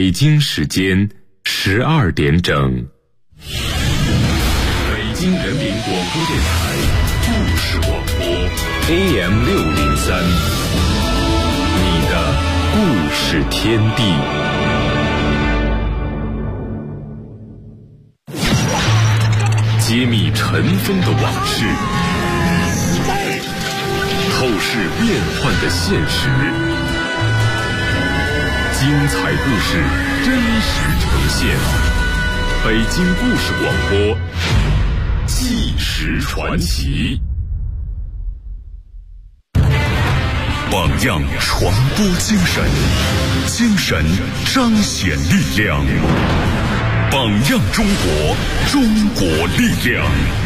北京时间12点整。北京人民广播电台故事广播 AM603， 你的故事天地。揭秘尘封的往事，透视变幻的现实，精彩故事真实呈现。北京故事广播，纪实传奇。榜样传播精神，精神彰显力量。榜样中国，中国力量。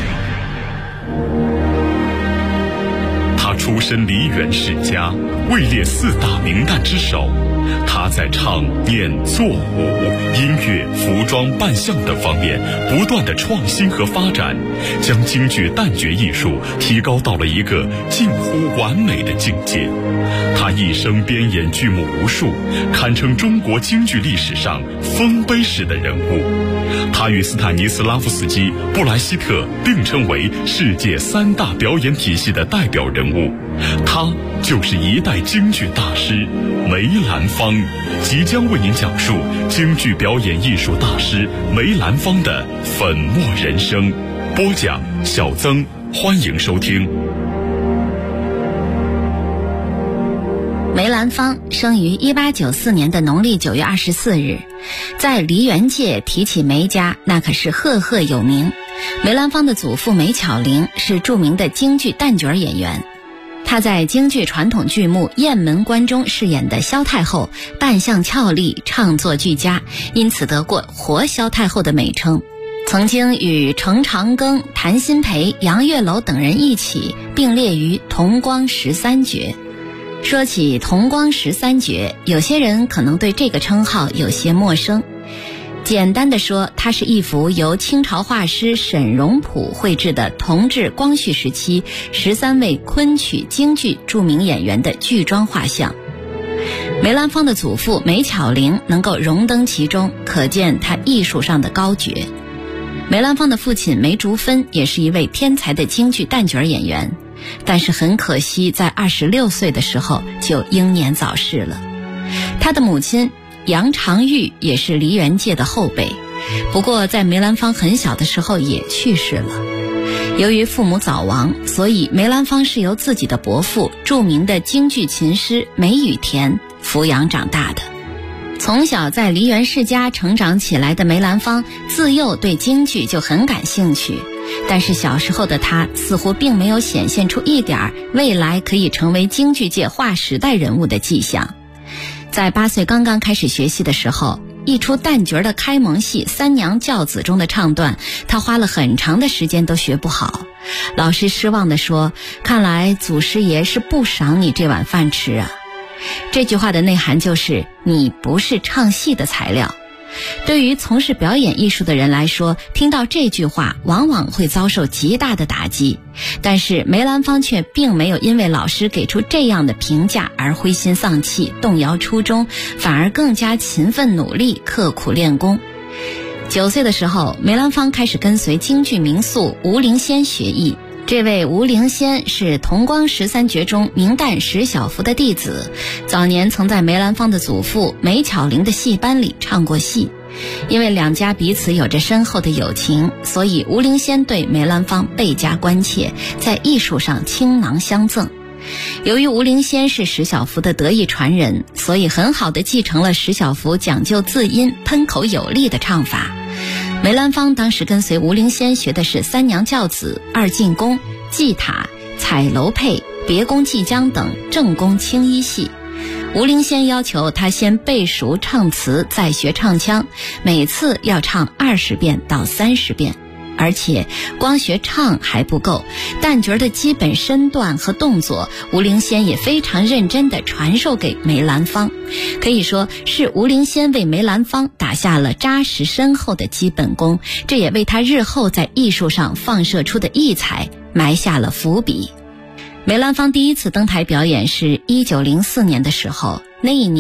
他出身梨园世家，位列4大名旦之首。他在唱、念、做、舞、音乐、服装、扮相等方面不断的创新和发展，将京剧旦角艺术提高到了一个近乎完美的境界。他一生编演剧目无数，堪称中国京剧历史上丰碑式的人物。他与斯坦尼斯拉夫斯基、布莱希特并称为世界3大表演体系的代表人物。他就是一代京剧大师梅兰芳，即将为您讲述京剧表演艺术大师梅兰芳的粉墨人生。播讲小曾，欢迎收听。 梅兰芳生于1894年的农历9月24日，在梨园界提起梅家，那可是赫赫有名。梅兰芳的祖父梅巧玲是著名的京剧旦角演员，他在京剧传统剧目《雁门关》中饰演的萧太后，扮相俏丽，唱作俱佳，因此得过活萧太后的美称。曾经与程长庚、谭鑫培、杨月楼等人一起并列于同光13绝。说起同光13绝，有些人可能对这个称号有些陌生。简单的说，它是一幅由清朝画师沈荣溥绘制的同治、光绪时期13位昆曲京剧著名演员的剧装画像。梅兰芳的祖父梅巧玲能够荣登其中，可见他艺术上的高绝。梅兰芳的父亲梅竹芬也是一位天才的京剧旦角演员，但是很可惜在26岁的时候就英年早逝了。他的母亲杨长玉也是梨园界的后辈，不过在梅兰芳很小的时候也去世了。由于父母早亡，所以梅兰芳是由自己的伯父著名的京剧琴师梅雨田抚养长大的。从小在梨园世家成长起来的梅兰芳，自幼对京剧就很感兴趣，但是小时候的他似乎并没有显现出一点未来可以成为京剧界划时代人物的迹象。在8岁刚刚开始学戏的时候，一出旦角的开蒙戏《三娘教子》中的唱段，他花了很长的时间都学不好。老师失望地说，看来祖师爷是不赏你这碗饭吃啊。这句话的内涵就是你不是唱戏的材料。对于从事表演艺术的人来说，听到这句话往往会遭受极大的打击，但是梅兰芳却并没有因为老师给出这样的评价而灰心丧气，动摇初衷，反而更加勤奋努力，刻苦练功。9岁的时候，梅兰芳开始跟随京剧名宿吴灵仙学艺。这位吴灵仙是同光13绝中名旦石小福的弟子，早年曾在梅兰芳的祖父梅巧玲的戏班里唱过戏。因为两家彼此有着深厚的友情，所以吴灵仙对梅兰芳倍加关切，在艺术上倾囊相赠。由于吴灵仙是石小福的得意传人，所以很好地继承了石小福讲究字音、喷口有力的唱法。梅兰芳当时跟随吴灵仙学的是三娘教子、二进宫、祭塔、彩楼配、别宫祭将等正宫青衣戏。吴灵仙要求他先背熟唱词，再学唱腔，每次要唱20遍到30遍。而且光学唱还不够，旦角的基本身段和动作，吴灵仙也非常认真地传授给梅兰芳。可以说是吴灵仙为梅兰芳打下了扎实深厚的基本功，这也为他日后在艺术上放射出的异彩埋下了伏笔。梅兰芳第一次登台表演是1904年的时候，那一年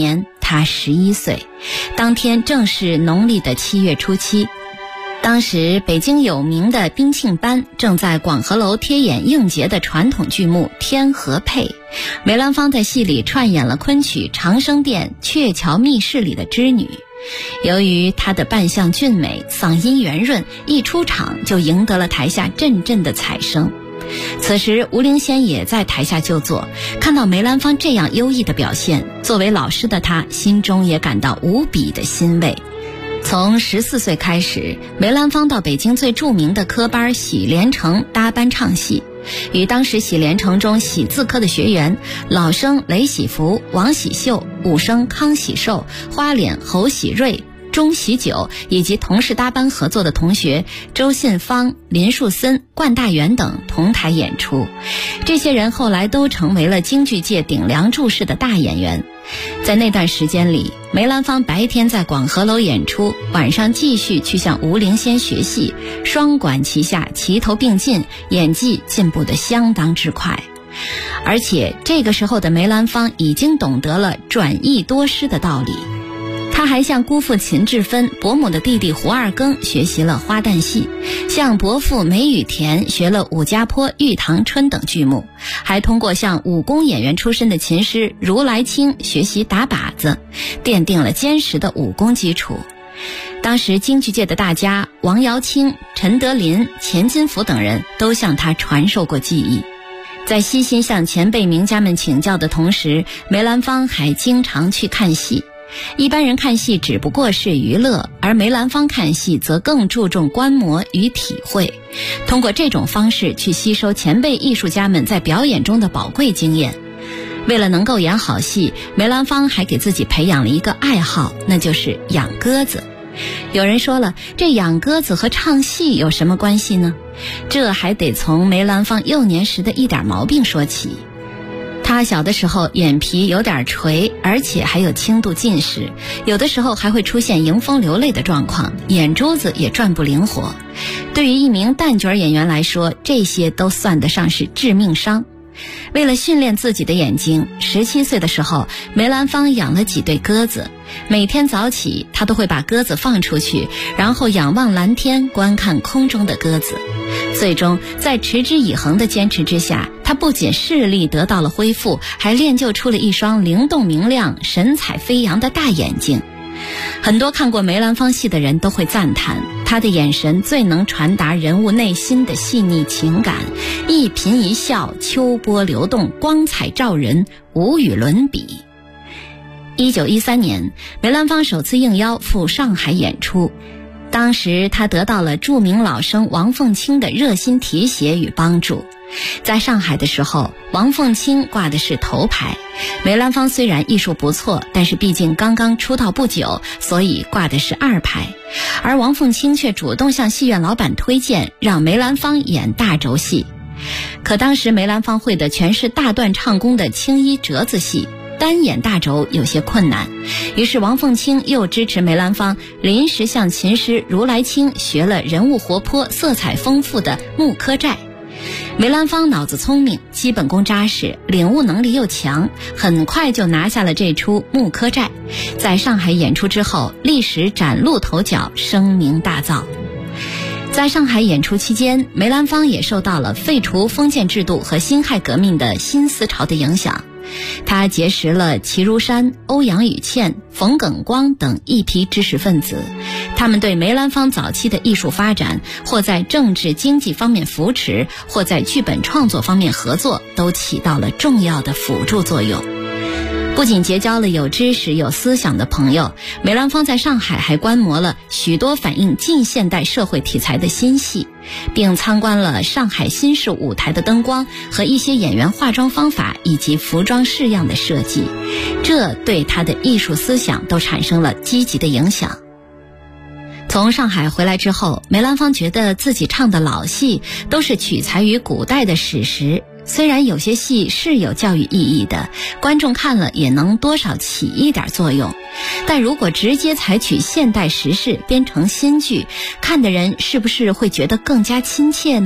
她11岁，当天正是农历的7月初7。当时北京有名的宾庆班正在广和楼贴演应节的传统剧目《天河配》，梅兰芳在戏里串演了昆曲《长生殿》鹊桥密室里的织女。由于她的扮相俊美，嗓音圆润，一出场就赢得了台下阵阵的彩声。此时吴灵仙也在台下就坐，看到梅兰芳这样优异的表现，作为老师的他心中也感到无比的欣慰。从14岁开始，梅兰芳到北京最著名的科班喜连城搭班唱戏，与当时喜连城中喜字科的学员老生雷喜福、王喜秀、武生康喜寿、花脸侯喜瑞、钟喜久以及同时搭班合作的同学周信芳、林树森、冠大元等同台演出。这些人后来都成为了京剧界顶梁柱式的大演员。在那段时间里，梅兰芳白天在广和楼演出，晚上继续去向吴灵仙学戏，双管齐下，齐头并进，演技进步得相当之快。而且这个时候的梅兰芳已经懂得了转艺多师的道理。他还向姑父秦志芬、伯母的弟弟胡二更学习了花旦戏，向伯父梅雨田学了武家坡、玉堂春等剧目，还通过向武功演员出身的琴师如来清学习打靶子，奠定了坚实的武功基础。当时京剧界的大家王瑶卿、陈德林、钱金福等人都向他传授过技艺。在悉心向前辈名家们请教的同时，梅兰芳还经常去看戏。一般人看戏只不过是娱乐，而梅兰芳看戏则更注重观摩与体会，通过这种方式去吸收前辈艺术家们在表演中的宝贵经验。为了能够演好戏，梅兰芳还给自己培养了一个爱好，那就是养鸽子。有人说了，这养鸽子和唱戏有什么关系呢？这还得从梅兰芳幼年时的一点毛病说起。他小的时候眼皮有点垂，而且还有轻度近视，有的时候还会出现迎风流泪的状况，眼珠子也转不灵活。对于一名旦角演员来说，这些都算得上是致命伤。为了训练自己的眼睛，17岁的时候，梅兰芳养了几对鸽子。每天早起，他都会把鸽子放出去，然后仰望蓝天，观看空中的鸽子。最终在持之以恒的坚持之下，他不仅视力得到了恢复，还练就出了一双灵动明亮、神采飞扬的大眼睛。很多看过梅兰芳戏的人都会赞叹，他的眼神最能传达人物内心的细腻情感，一颦一笑，秋波流动，光彩照人，无与伦比。1913年，梅兰芳首次应邀赴上海演出。当时他得到了著名老生王凤卿的热心提携与帮助。在上海的时候，王凤卿挂的是头牌，梅兰芳虽然艺术不错，但是毕竟刚刚出道不久，所以挂的是2牌。而王凤卿却主动向戏院老板推荐，让梅兰芳演大轴戏。可当时梅兰芳会的全是大段唱功的青衣折子戏，单演大轴有些困难，于是王凤卿又支持梅兰芳临时向琴师如来清学了人物活泼、色彩丰富的木柯寨。梅兰芳脑子聪明，基本功扎实，领悟能力又强，很快就拿下了这出木柯寨。在上海演出之后，立时崭露头角，声名大噪。在上海演出期间，梅兰芳也受到了废除封建制度和辛亥革命的新思潮的影响。他结识了齐如山、欧阳予倩、冯耿光等一批知识分子，他们对梅兰芳早期的艺术发展，或在政治经济方面扶持，或在剧本创作方面合作，都起到了重要的辅助作用。不仅结交了有知识有思想的朋友，梅兰芳在上海还观摩了许多反映近现代社会题材的新戏，并参观了上海新式舞台的灯光和一些演员化妆方法以及服装式样的设计，这对他的艺术思想都产生了积极的影响。从上海回来之后，梅兰芳觉得自己唱的老戏都是取材于古代的史实，虽然有些戏是有教育意义的，观众看了也能多少起一点作用，但如果直接采取现代时事编成新剧，看的人是不是会觉得更加亲切呢？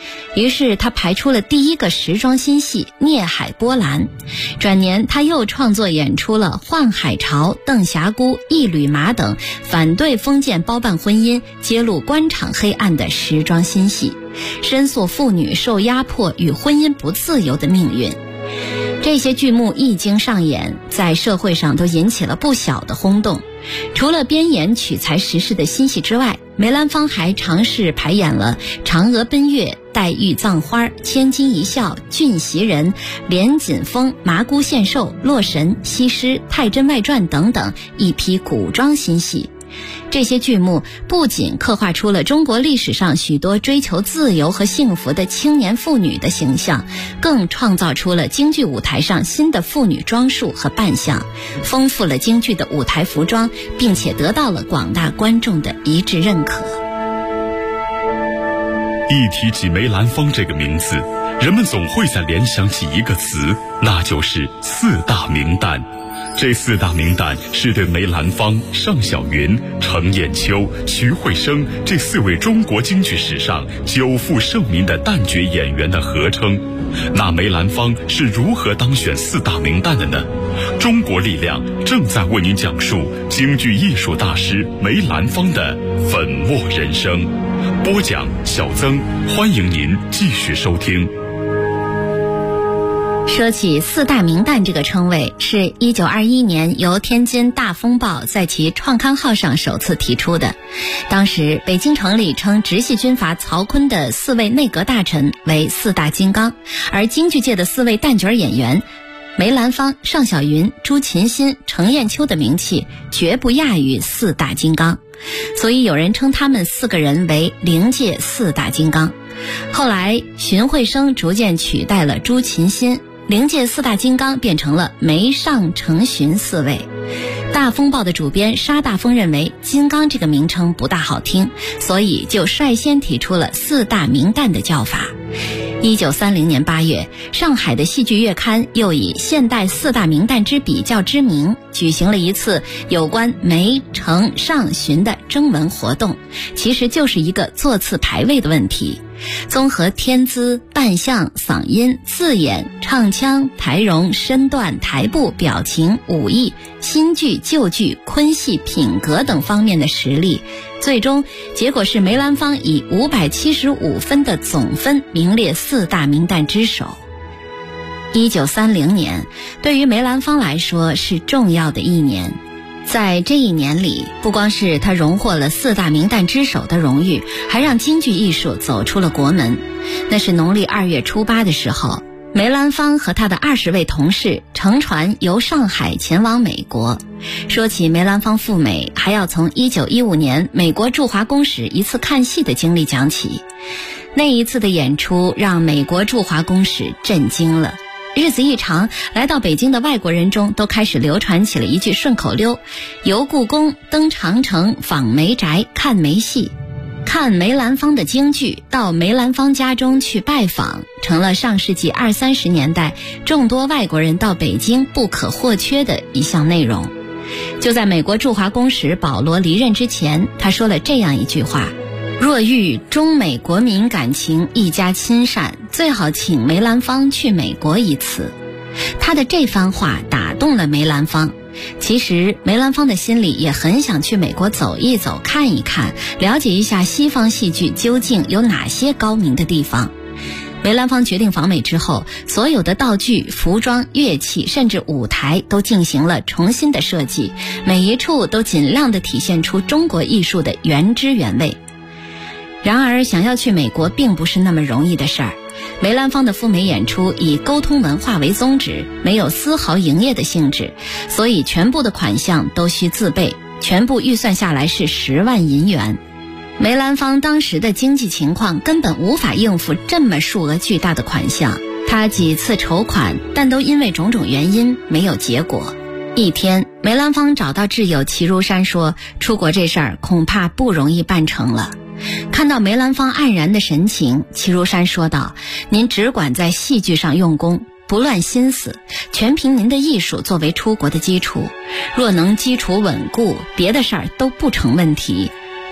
于是他排出了第一个时装新戏《孽海波澜》。转年他又创作演出了《宦海潮》《邓霞姑》《一缕麻》等反对封建包办婚姻、揭露官场黑暗的时装新戏，申诉妇女受压迫与婚姻不自由的命运。这些剧目一经上演，在社会上都引起了不小的轰动。除了编演取材时事的新戏之外，梅兰芳还尝试排演了《嫦娥奔月》《黛玉葬花》《千金一笑》《俊袭人》《连锦风》《麻姑献寿》《洛神》《西施》《太真外传》等等一批古装新戏。这些剧目不仅刻画出了中国历史上许多追求自由和幸福的青年妇女的形象，更创造出了京剧舞台上新的妇女装束和扮相，丰富了京剧的舞台服装，并且得到了广大观众的一致认可。 一提起梅兰芳这个名字，人们总会在联想起一个词，那就是四大名旦。这四大名旦是对梅兰芳、尚小云、程砚秋、徐慧生这4位中国京剧史上久负盛名的旦角演员的合称。那梅兰芳是如何当选四大名旦的呢？中国力量正在为您讲述京剧艺术大师梅兰芳的粉墨人生。播讲小曾，欢迎您继续收听。 说起四大名旦这个称谓，是1921年由天津大风报在其创刊号上首次提出的。当时北京城里称直系军阀曹锟的4位内阁大臣为四大金刚，而京剧界的4位旦角演员梅兰芳、尚小云、朱琴心、程砚秋的名气绝不亚于四大金刚，所以有人称他们4个人为灵界四大金刚。后来荀慧生逐渐取代了朱琴心，灵界四大金刚变成了梅尚程荀4位。大风报的主编沙大风认为金刚这个名称不大好听，所以就率先提出了四大名旦的叫法。1930年8月，上海的戏剧月刊又以现代四大名旦之比较之名，举行了一次有关梅、程、尚、荀的征文活动，其实就是一个座次排位的问题。综合天资、扮相、嗓音、字眼、唱腔、台容、身段、台步、表情、武艺、新剧、旧剧、昆戏、品格等方面的实力，最终结果是梅兰芳以575分的总分名列四大名旦之首。1930年对于梅兰芳来说是重要的一年，在这一年里，不光是他荣获了四大名旦之首的荣誉，还让京剧艺术走出了国门。那是农历2月初8的时候，梅兰芳和他的20位同事乘船由上海前往美国。说起梅兰芳赴美，还要从1915年美国驻华公使一次看戏的经历讲起。那一次的演出让美国驻华公使震惊了。日子一长，来到北京的外国人中都开始流传起了一句顺口溜：游故宫、登长城、访梅宅、看梅戏。看梅兰芳的京剧，到梅兰芳家中去拜访，成了上世纪20、30年代众多外国人到北京不可或缺的一项内容。就在美国驻华公使保罗离任之前，他说了这样一句话：若欲中美国民感情一家亲善，最好请梅兰芳去美国一次。他的这番话打动了梅兰芳。其实梅兰芳的心里也很想去美国走一走，看一看，了解一下西方戏剧究竟有哪些高明的地方。梅兰芳决定访美之后，所有的道具、服装、乐器，甚至舞台都进行了重新的设计，每一处都尽量地体现出中国艺术的原汁原味。然而想要去美国并不是那么容易的事儿。梅兰芳的赴美演出以沟通文化为宗旨，没有丝毫营业的性质，所以全部的款项都需自备，全部预算下来是10万银元。梅兰芳当时的经济情况根本无法应付这么数额巨大的款项，他几次筹款，但都因为种种原因没有结果。一天，梅兰芳找到挚友齐如山说，出国这事儿恐怕不容易办成了。看到梅兰芳黯然的神情，齐如山说道：您只管在戏剧上用功，不乱心思，全凭您的艺术作为出国的基础。若能基础稳固，别的事儿都不成问题。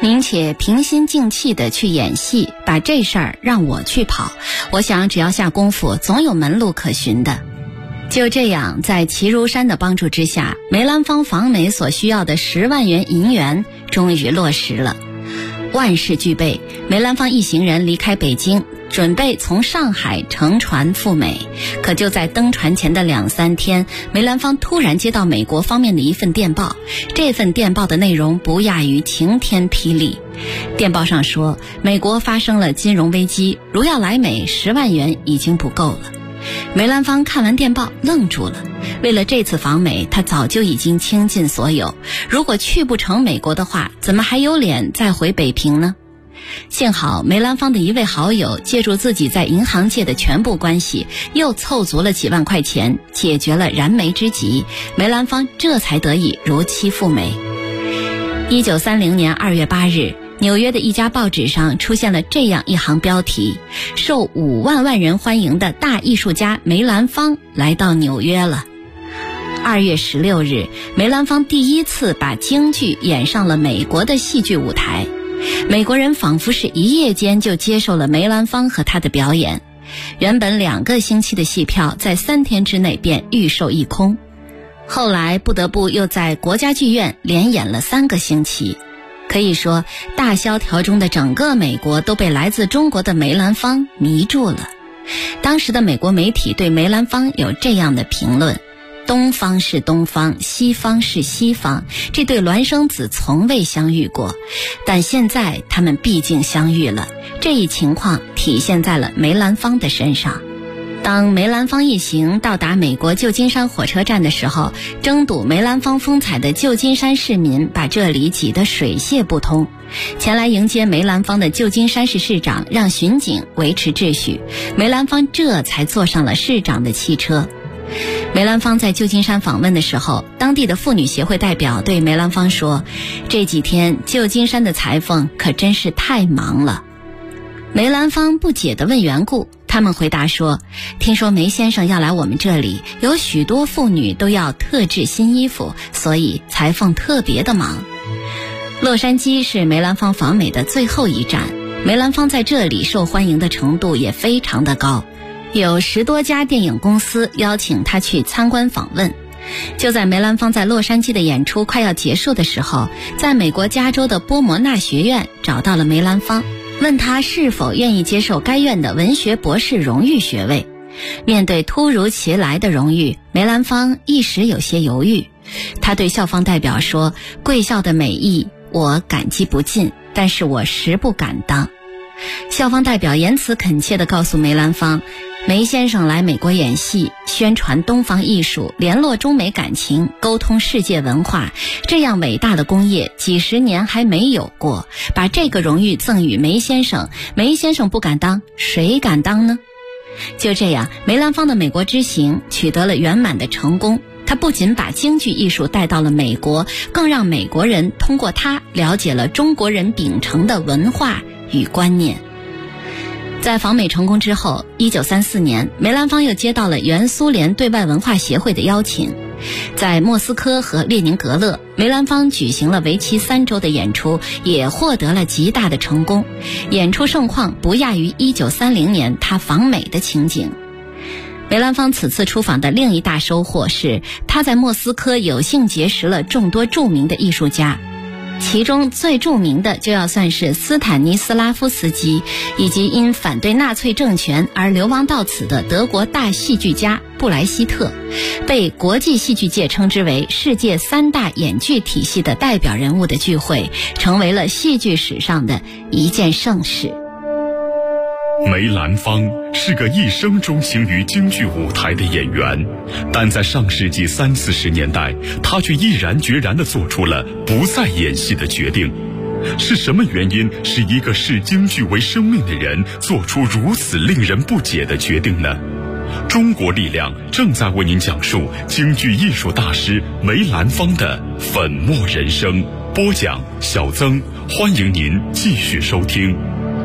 您且平心静气地去演戏，把这事儿让我去跑，我想只要下功夫，总有门路可循的。就这样，在齐如山的帮助之下，梅兰芳访美所需要的10万元银元终于落实了。万事俱备，梅兰芳一行人离开北京，准备从上海乘船赴美。可就在登船前的2、3天，梅兰芳突然接到美国方面的一份电报，这份电报的内容不亚于晴天霹雳。电报上说，美国发生了金融危机，如要来美，10万元已经不够了。梅兰芳看完电报愣住了，为了这次访美，他早就已经倾尽所有，如果去不成美国的话，怎么还有脸再回北平呢？幸好梅兰芳的一位好友借助自己在银行界的全部关系，又凑足了几万块钱，解决了燃眉之急，梅兰芳这才得以如期赴美。1930年2月8日，纽约的一家报纸上出现了这样一行标题：受5万人欢迎的大艺术家梅兰芳来到纽约了。2月16日，梅兰芳第一次把京剧演上了美国的戏剧舞台，美国人仿佛是一夜间就接受了梅兰芳和他的表演，原本2个星期的戏票在3天之内便预售一空，后来不得不又在国家剧院连演了3个星期。可以说，大萧条中的整个美国都被来自中国的梅兰芳迷住了。当时的美国媒体对梅兰芳有这样的评论：东方是东方，西方是西方，这对孪生子从未相遇过，但现在他们毕竟相遇了。这一情况体现在了梅兰芳的身上。当梅兰芳一行到达美国旧金山火车站的时候，争睹梅兰芳风采的旧金山市民把这里挤得水泄不通。前来迎接梅兰芳的旧金山市市长让巡警维持秩序，梅兰芳这才坐上了市长的汽车。梅兰芳在旧金山访问的时候，当地的妇女协会代表对梅兰芳说，这几天旧金山的裁缝可真是太忙了。梅兰芳不解地问缘故，他们回答说，听说梅先生要来我们这里，有许多妇女都要特制新衣服，所以裁缝特别的忙。洛杉矶是梅兰芳访美的最后一站，梅兰芳在这里受欢迎的程度也非常的高，有10多家电影公司邀请他去参观访问。就在梅兰芳在洛杉矶的演出快要结束的时候，在美国加州的波摩纳学院找到了梅兰芳，问他是否愿意接受该院的文学博士荣誉学位。面对突如其来的荣誉，梅兰芳一时有些犹豫。他对校方代表说，贵校的美意我感激不尽，但是我实不敢当。校方代表言辞恳切地告诉梅兰芳，梅先生来美国演戏，宣传东方艺术，联络中美感情，沟通世界文化，这样伟大的功业几10年还没有过，把这个荣誉赠予梅先生，梅先生不敢当，谁敢当呢？就这样，梅兰芳的美国之行取得了圆满的成功。他不仅把京剧艺术带到了美国，更让美国人通过他了解了中国人秉承的文化与观念。在访美成功之后，1934年，梅兰芳又接到了原苏联对外文化协会的邀请，在莫斯科和列宁格勒，梅兰芳举行了为期3周的演出，也获得了极大的成功，演出盛况不亚于1930年他访美的情景。梅兰芳此次出访的另一大收获是，他在莫斯科有幸结识了众多著名的艺术家，其中最著名的就要算是斯坦尼斯拉夫斯基，以及因反对纳粹政权而流亡到此的德国大戏剧家布莱希特，被国际戏剧界称之为世界3大演剧体系的代表人物的聚会，成为了戏剧史上的一件盛事。 梅兰芳是个一生钟情于京剧舞台的演员，但在上世纪30、40年代，他却毅然决然地做出了不再演戏的决定。是什么原因使一个视京剧为生命的人做出如此令人不解的决定呢？中国力量正在为您讲述京剧艺术大师梅兰芳的粉墨人生。播讲小曾，欢迎您继续收听。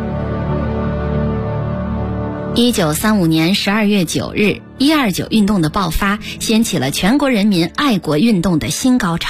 1935年12月9日，129运动的爆发，掀起了全国人民爱国运动的新高潮。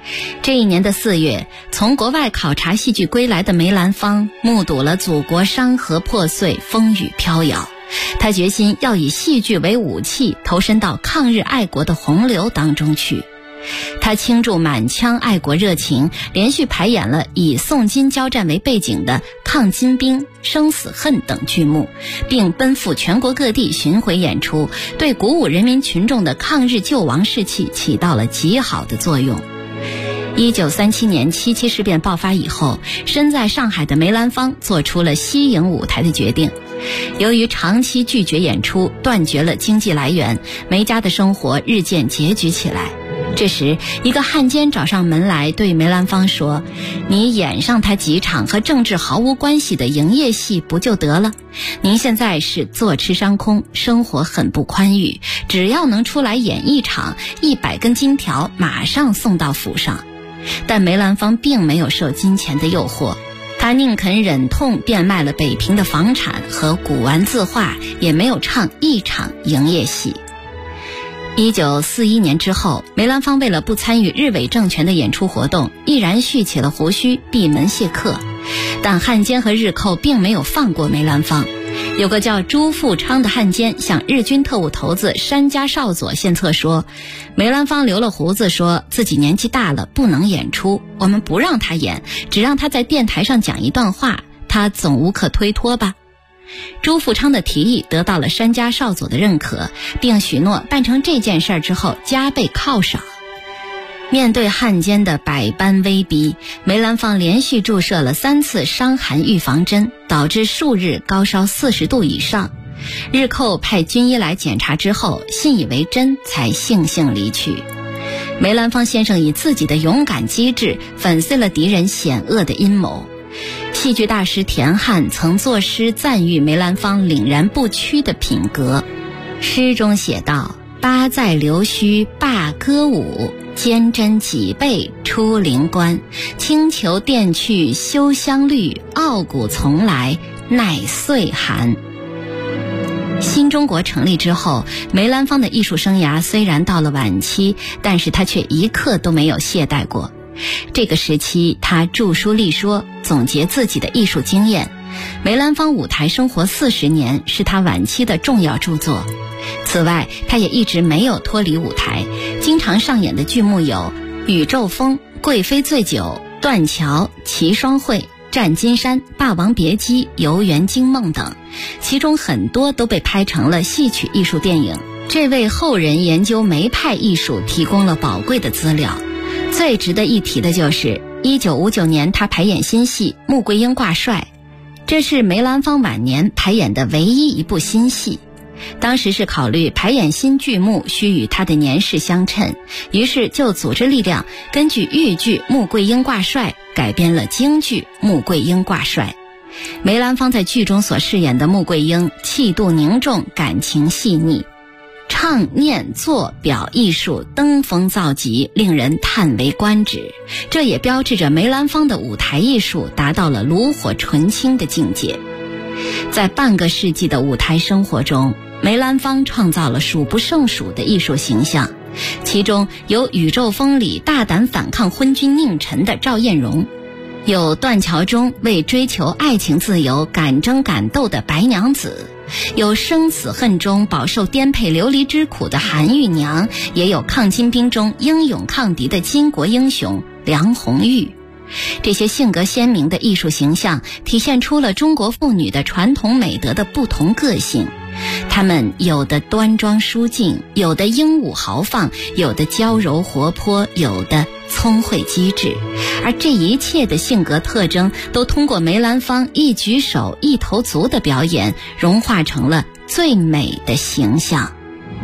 这一年的4月，从国外考察戏剧归来的梅兰芳目睹了祖国山河破碎，风雨飘摇。他决心要以戏剧为武器，投身到抗日爱国的洪流当中去。他倾注满腔爱国热情，连续排演了以宋金交战为背景的《抗金兵》《生死恨》等剧目，并奔赴全国各地巡回演出，对鼓舞人民群众的抗日救亡士气起到了极好的作用。1937年七七事变爆发以后，身在上海的梅兰芳做出了息影舞台的决定。由于长期拒绝演出，断绝了经济来源，梅家的生活日渐拮据起来。这时，一个汉奸找上门来，对梅兰芳说：“你演上他几场和政治毫无关系的营业戏不就得了？您现在是坐吃山空，生活很不宽裕，只要能出来演一场，100根金条马上送到府上。”但梅兰芳并没有受金钱的诱惑，他宁肯忍痛变卖了北平的房产和古玩字画，也没有唱一场营业戏。1941年之后，梅兰芳为了不参与日伪政权的演出活动，毅然蓄起了胡须，闭门谢客。但汉奸和日寇并没有放过梅兰芳。有个叫朱富昌的汉奸向日军特务头子山家少佐献策说，梅兰芳留了胡子，说自己年纪大了不能演出，我们不让他演，只让他在电台上讲一段话，他总无可推脱吧。朱富昌的提议得到了山家少佐的认可，并许诺办成这件事之后加倍犒赏。面对汉奸的百般威逼，梅兰芳连续注射了3次伤寒预防针，导致数日高烧40度以上。日寇派军医来检查之后，信以为真，才悻悻离去。梅兰芳先生以自己的勇敢机智粉碎了敌人险恶的阴谋。戏剧大师田汉曾作诗赞誉梅兰芳凛然不屈的品格，诗中写道：“八载留须罢歌舞，坚贞脊背出灵官。轻裘垫去休相虑，傲骨从来耐岁寒。”新中国成立之后，梅兰芳的艺术生涯虽然到了晚期，但是他却一刻都没有懈怠过。这个时期，他著书立说，总结自己的艺术经验。梅兰芳舞台生活40年是他晚期的重要著作。此外，他也一直没有脱离舞台，经常上演的剧目有《宇宙风》《贵妃醉酒》《断桥》《齐双会》《战金山》《霸王别姬》《游园惊梦》等，其中很多都被拍成了戏曲艺术电影，这为后人研究梅派艺术提供了宝贵的资料。最值得一提的就是1959年他排演新戏《穆桂英挂帅》，这是梅兰芳晚年排演的唯一一部新戏。当时是考虑排演新剧目需与他的年事相称，于是就组织力量根据豫剧《穆桂英挂帅》改编了京剧《穆桂英挂帅》。梅兰芳在剧中所饰演的穆桂英气度凝重，感情细腻，唱念做表艺术登峰造极，令人叹为观止。这也标志着梅兰芳的舞台艺术达到了炉火纯青的境界。在半个世纪的舞台生活中，梅兰芳创造了数不胜数的艺术形象，其中有《宇宙风》里大胆反抗昏君佞臣的赵艳荣，有《断桥》中为追求爱情自由敢争敢斗的白娘子，有《生死恨》中饱受颠沛流离之苦的韩玉娘，也有《抗金兵》中英勇抗敌的巾帼英雄梁红玉。这些性格鲜明的艺术形象体现出了中国妇女的传统美德的不同个性，她们有的端庄淑静，有的英武豪放，有的娇柔活泼，有的聪慧机智，而这一切的性格特征都通过梅兰芳一举手一投足的表演融化成了最美的形象。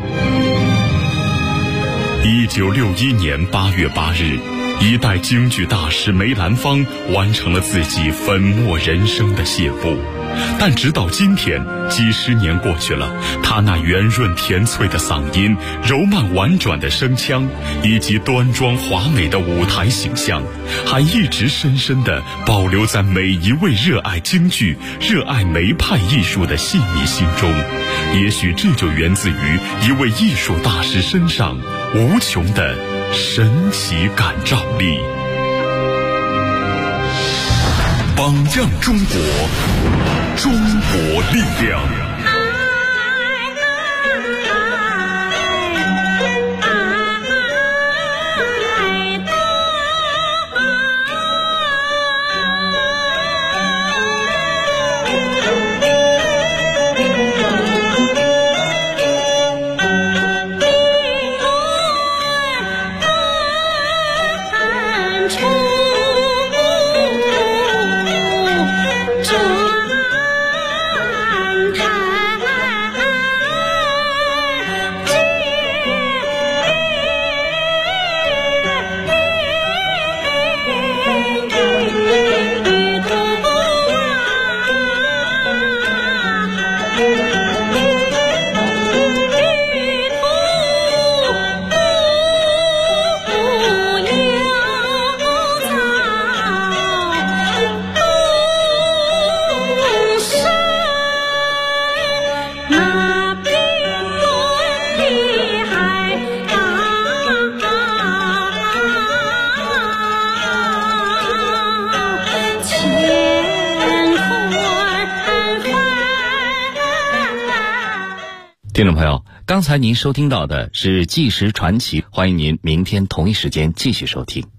1961年8月8日，一代京剧大师梅兰芳完成了自己粉墨人生的谢幕。但直到今天，几十年过去了，他那圆润甜脆的嗓音、柔曼婉转的声腔，以及端庄华美的舞台形象，还一直深深地保留在每一位热爱京剧、热爱梅派艺术的戏迷心中。也许这就源自于一位艺术大师身上无穷的神奇感召力，榜样中国，中国力量。 听众朋友，刚才您收听到的是《纪实传奇》，欢迎您明天同一时间继续收听。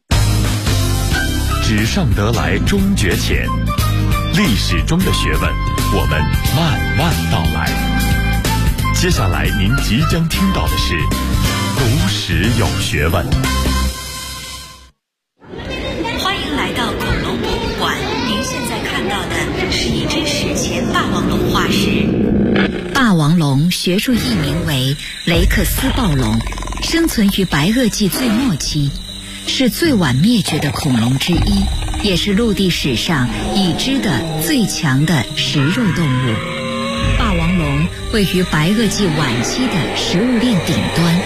纸上得来终觉浅，历史中的学问，我们慢慢道来。接下来您即将听到的是读史有学问。 欢迎来到恐龙博物馆，您现在看到的是一只史前霸王龙化石。 霸王龙学术译名为雷克斯暴龙，生存于白垩纪最末期，是最晚灭绝的恐龙之一，也是陆地史上已知的最强的食肉动物。霸王龙位于白垩纪晚期的食物链顶端。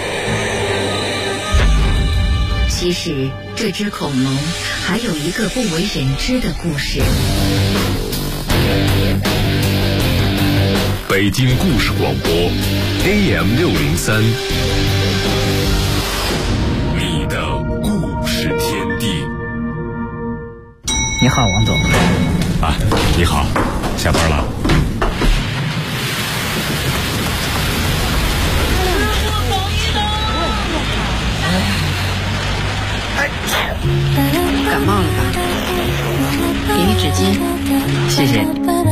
其实这只恐龙还有一个不为人知的故事。 北京故事广播 AM603， 你的故事天地。 你好，王总。 啊，你好，下班了？ 感冒了吧？给你纸巾，谢谢。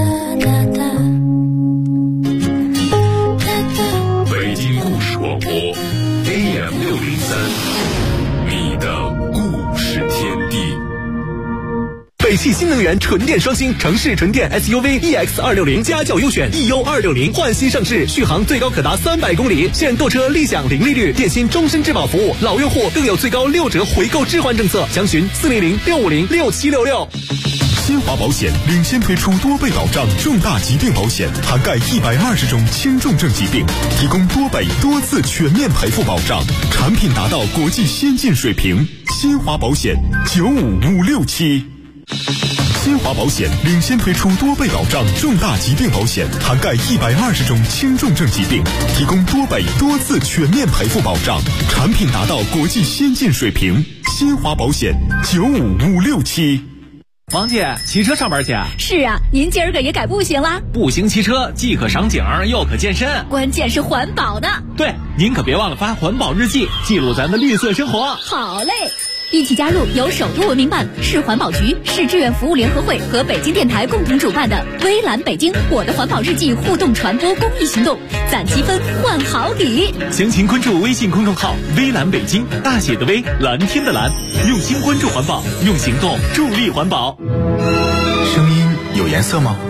北京故事广播 AM603， 你的故事天地。 北汽新能源纯电双星城市纯电 SUV EX260家轿优选 EU260焕新上市，续航最高可达300公里，现购车立享零利率，电信终身质保服务，老用户更有最高6折回购置换政策，详询400-650-6766。 新华保险领先推出多倍保障重大疾病保险，涵盖120种轻重症疾病，提供多倍多次全面赔付保障，产品达到国际先进水平。新华保险95567。新华保险领先推出多倍保障重大疾病保险，涵盖120种轻重症疾病，提供多倍多次全面赔付保障，产品达到国际先进水平。新华保险95567。 王姐，骑车上班去啊？ 是啊，您今儿个也改步行啦？ 步行骑车既可赏景又可健身， 关键是环保呢。 对，您可别忘了发环保日记，记录咱的绿色生活。 好嘞，一起加入由首都文明办、市环保局、市志愿服务联合会和北京电台共同主办的微蓝北京我的环保日记互动传播公益行动，攒积分换好礼。 详情关注微信公众号微蓝北京，大写的微，蓝天的蓝，用心关注环保，用行动助力环保。 声音有颜色吗？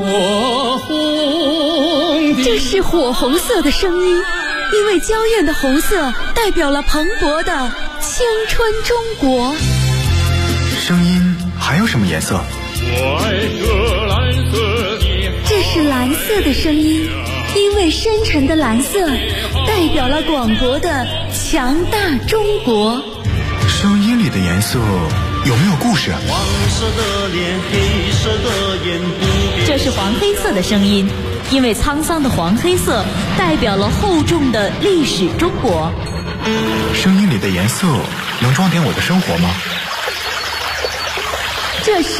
这是火红色的声音，因为娇艳的红色代表了蓬勃的青春中国。 声音还有什么颜色？ 这是蓝色的声音，因为深沉的蓝色代表了广博的强大中国。 声音里的颜色有没有故事？ 黄色的脸，黑色的眼， 这是黄黑色的声音，因为沧桑的黄黑色代表了厚重的历史中国。 声音里的颜色能装点我的生活吗？ 这是